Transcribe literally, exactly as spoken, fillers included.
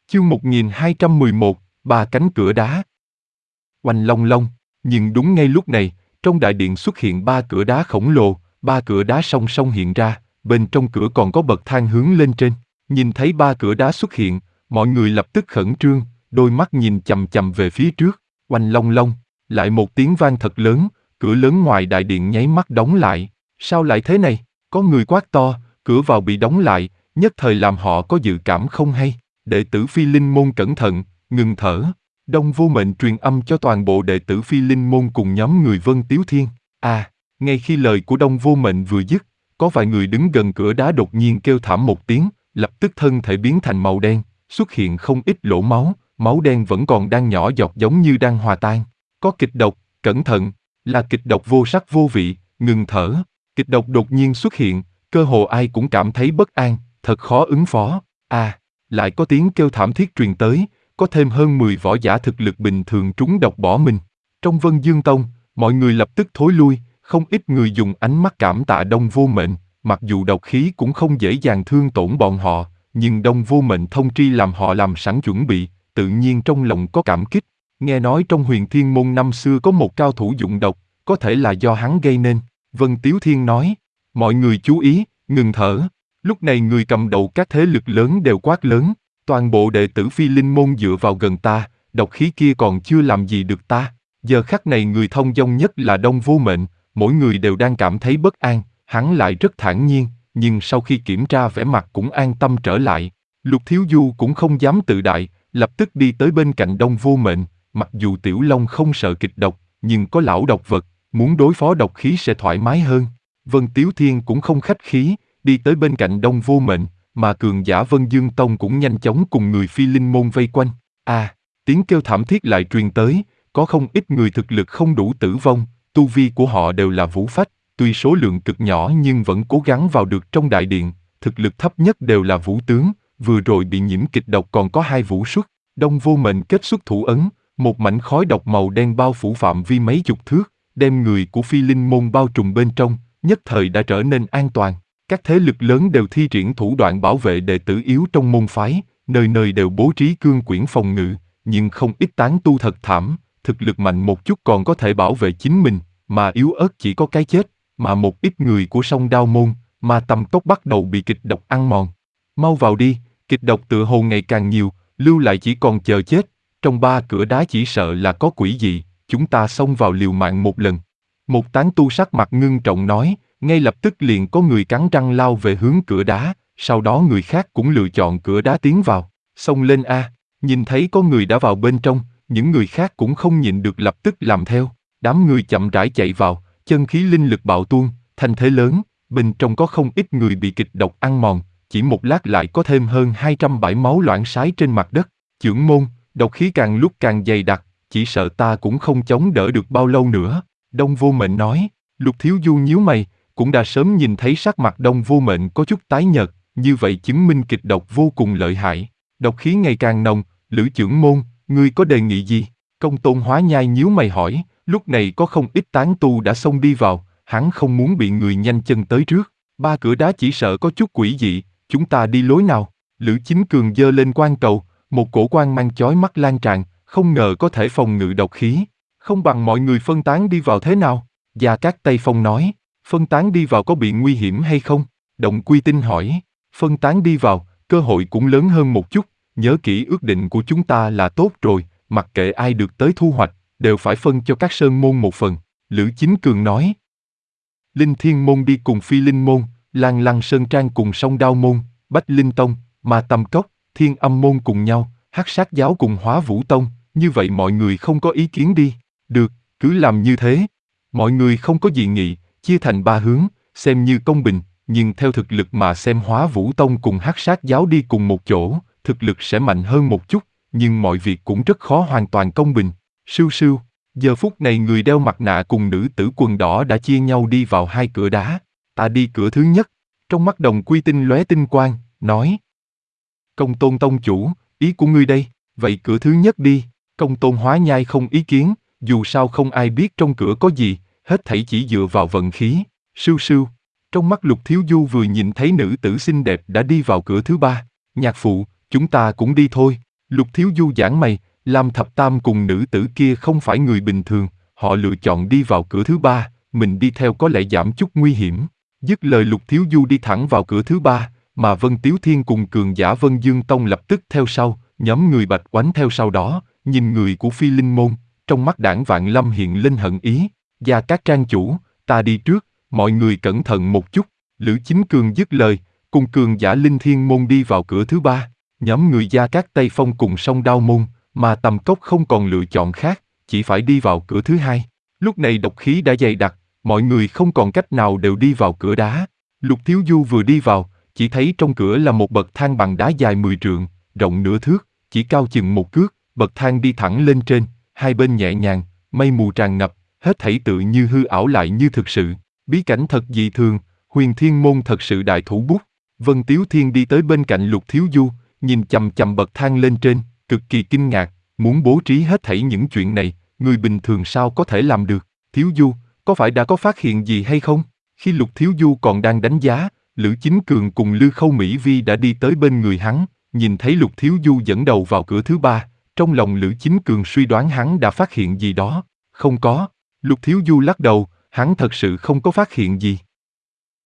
Chương một nghìn hai trăm mười một, ba cánh cửa đá. Oanh long long, nhưng đúng ngay lúc này, trong đại điện xuất hiện ba cửa đá khổng lồ, ba cửa đá song song hiện ra, bên trong cửa còn có bậc thang hướng lên trên. Nhìn thấy ba cửa đá xuất hiện, mọi người lập tức khẩn trương, đôi mắt nhìn chằm chằm về phía trước. Oanh long long, lại một tiếng vang thật lớn, cửa lớn ngoài đại điện nháy mắt đóng lại. Sao lại thế này? Có người quát to, cửa vào bị đóng lại, nhất thời làm họ có dự cảm không hay. Đệ tử Phi Linh Môn cẩn thận, ngừng thở. Đông Vô Mệnh truyền âm cho toàn bộ đệ tử Phi Linh Môn cùng nhóm người Vân Tiếu Thiên. À, ngay khi lời của Đông Vô Mệnh vừa dứt, có vài người đứng gần cửa đá đột nhiên kêu thảm một tiếng, lập tức thân thể biến thành màu đen, xuất hiện không ít lỗ máu, máu đen vẫn còn đang nhỏ giọt giống như đang hòa tan. Có kịch độc, cẩn thận, là kịch độc vô sắc vô vị, ngừng thở. Kịch độc đột nhiên xuất hiện, cơ hồ ai cũng cảm thấy bất an, thật khó ứng phó. À, lại có tiếng kêu thảm thiết truyền tới, có thêm hơn mười võ giả thực lực bình thường trúng độc bỏ mình. Trong Vân Dương Tông, mọi người lập tức thối lui, không ít người dùng ánh mắt cảm tạ Đông Vô Mệnh, mặc dù độc khí cũng không dễ dàng thương tổn bọn họ, nhưng Đông Vô Mệnh thông tri làm họ làm sẵn chuẩn bị, tự nhiên trong lòng có cảm kích. Nghe nói trong Huyền Thiên Môn năm xưa có một cao thủ dụng độc, có thể là do hắn gây nên. Vân Tiếu Thiên nói, mọi người chú ý, ngừng thở. Lúc này người cầm đầu các thế lực lớn đều quát lớn, toàn bộ đệ tử Phi Linh Môn dựa vào gần ta, độc khí kia còn chưa làm gì được ta. Giờ khắc này người thông dong nhất là Đông Vô Mệnh, mỗi người đều đang cảm thấy bất an, hắn lại rất thản nhiên, nhưng sau khi kiểm tra vẻ mặt cũng an tâm trở lại. Lục Thiếu Du cũng không dám tự đại, lập tức đi tới bên cạnh Đông Vô Mệnh, mặc dù Tiểu Long không sợ kịch độc, nhưng có lão độc vật, muốn đối phó độc khí sẽ thoải mái hơn. Vân Tiếu Thiên cũng không khách khí, đi tới bên cạnh Đông Vô Mệnh, mà cường giả Vân Dương Tông cũng nhanh chóng cùng người Phi Linh Môn vây quanh. À, tiếng kêu thảm thiết lại truyền tới, có không ít người thực lực không đủ tử vong, tu vi của họ đều là vũ phách, tuy số lượng cực nhỏ nhưng vẫn cố gắng vào được trong đại điện, thực lực thấp nhất đều là vũ tướng, vừa rồi bị nhiễm kịch độc còn có hai vũ xuất. Đông Vô Mệnh kết xuất thủ ấn, một mảnh khói độc màu đen bao phủ phạm vi mấy chục thước, đem người của Phi Linh Môn bao trùm bên trong, nhất thời đã trở nên an toàn. Các thế lực lớn đều thi triển thủ đoạn bảo vệ đệ tử yếu trong môn phái, nơi nơi đều bố trí cương quyển phòng ngự, nhưng không ít tán tu thật thảm, thực lực mạnh một chút còn có thể bảo vệ chính mình, mà yếu ớt chỉ có cái chết, mà một ít người của Song Đao Môn, mà Tầm Cốc bắt đầu bị kịch độc ăn mòn. Mau vào đi, kịch độc tựa hồ ngày càng nhiều, lưu lại chỉ còn chờ chết, trong ba cửa đá chỉ sợ là có quỷ dị, chúng ta xông vào liều mạng một lần. Một tán tu sắc mặt ngưng trọng nói, ngay lập tức liền có người cắn răng lao về hướng cửa đá, sau đó người khác cũng lựa chọn cửa đá tiến vào. Xông lên a! Nhìn thấy có người đã vào bên trong, những người khác cũng không nhịn được lập tức làm theo. Đám người chậm rãi chạy vào, chân khí linh lực bạo tuôn, thanh thế lớn, bên trong có không ít người bị kịch độc ăn mòn, chỉ một lát lại có thêm hơn hai trăm bãi máu loãng sái trên mặt đất. Chưởng môn, độc khí càng lúc càng dày đặc, chỉ sợ ta cũng không chống đỡ được bao lâu nữa. Đông Vô Mệnh nói. Lục Thiếu Du nhíu mày, cũng đã sớm nhìn thấy sắc mặt Đông Vô Mệnh có chút tái nhợt, như vậy chứng minh kịch độc vô cùng lợi hại. Độc khí ngày càng nồng, Lữ Chưởng môn, ngươi có đề nghị gì? Công Tôn Hóa Nhai nhíu mày hỏi, lúc này có không ít tán tu đã xông đi vào, hắn không muốn bị người nhanh chân tới trước. Ba cửa đá chỉ sợ có chút quỷ dị, chúng ta đi lối nào? Lữ Chính Cường giơ lên quan cầu, một cổ quang mang chói mắt lan tràn, không ngờ có thể phòng ngự độc khí. Không bằng mọi người phân tán đi vào thế nào? Gia Cát Tây Phong nói, phân tán đi vào có bị nguy hiểm hay không? Động Quy Tinh hỏi, phân tán đi vào, cơ hội cũng lớn hơn một chút, nhớ kỹ ước định của chúng ta là tốt rồi, mặc kệ ai được tới thu hoạch, đều phải phân cho các sơn môn một phần. Lữ Chính Cường nói, Linh Thiên Môn đi cùng Phi Linh Môn, Lan Lăng Sơn Trang cùng Song Đao Môn, Bách Linh Tông, Ma Tâm Cốc, Thiên Âm Môn cùng nhau, Hắc Sát Giáo cùng Hóa Vũ Tông, như vậy mọi người không có ý kiến đi. Được, cứ làm như thế. Mọi người không có dị nghị, chia thành ba hướng, xem như công bình, nhưng theo thực lực mà xem Hóa Vũ Tông cùng Hắc Sát Giáo đi cùng một chỗ, thực lực sẽ mạnh hơn một chút, nhưng mọi việc cũng rất khó hoàn toàn công bình. Sưu sưu, giờ phút này người đeo mặt nạ cùng nữ tử quần đỏ đã chia nhau đi vào hai cửa đá. Ta đi cửa thứ nhất. Trong mắt Đồng Quy Tinh lóe tinh quang, nói. Công Tôn Tông chủ, ý của ngươi đây, vậy cửa thứ nhất đi. Công Tôn Hóa Nhai không ý kiến, dù sao không ai biết trong cửa có gì, hết thảy chỉ dựa vào vận khí. Sưu sưu, trong mắt Lục Thiếu Du vừa nhìn thấy nữ tử xinh đẹp đã đi vào cửa thứ ba. Nhạc phụ, chúng ta cũng đi thôi. Lục Thiếu Du giãn mày, Lam Thập Tam cùng nữ tử kia không phải người bình thường, họ lựa chọn đi vào cửa thứ ba, mình đi theo có lẽ giảm chút nguy hiểm. Dứt lời Lục Thiếu Du đi thẳng vào cửa thứ ba, mà Vân Tiếu Thiên cùng cường giả Vân Dương Tông lập tức theo sau, nhóm người Bạch Oánh theo sau đó, nhìn người của Phi Linh Môn, trong mắt Đảng Vạn Lâm hiện lên hận ý. Gia Cát trang chủ, ta đi trước, mọi người cẩn thận một chút. Lữ Chính Cường dứt lời, cùng cường giả Linh Thiên Môn đi vào cửa thứ ba. Nhóm người Gia Cát Tây Phong cùng Song Đao Môn, mà Tầm Cốc không còn lựa chọn khác, chỉ phải đi vào cửa thứ hai. Lúc này độc khí đã dày đặc, mọi người không còn cách nào đều đi vào cửa đá. Lục Thiếu Du vừa đi vào, chỉ thấy trong cửa là một bậc thang bằng đá dài mười trượng, rộng nửa thước, chỉ cao chừng một cước, bậc thang đi thẳng lên trên, hai bên nhẹ nhàng, mây mù tràn ngập, hết thảy tự như hư ảo lại như thực sự. Bí cảnh thật dị thường, Huyền Thiên Môn thật sự đại thủ bút. Vân Tiếu Thiên đi tới bên cạnh Lục Thiếu Du, nhìn chằm chằm bậc thang lên trên, cực kỳ kinh ngạc, muốn bố trí hết thảy những chuyện này, người bình thường sao có thể làm được. Thiếu Du, có phải đã có phát hiện gì hay không? Khi Lục Thiếu Du còn đang đánh giá, Lữ Chính Cường cùng Lư Khâu Mỹ Vi đã đi tới bên người hắn, nhìn thấy Lục Thiếu Du dẫn đầu vào cửa thứ ba, trong lòng Lữ Chính Cường suy đoán hắn đã phát hiện gì đó. Không có. Lục Thiếu Du lắc đầu, hắn thật sự không có phát hiện gì.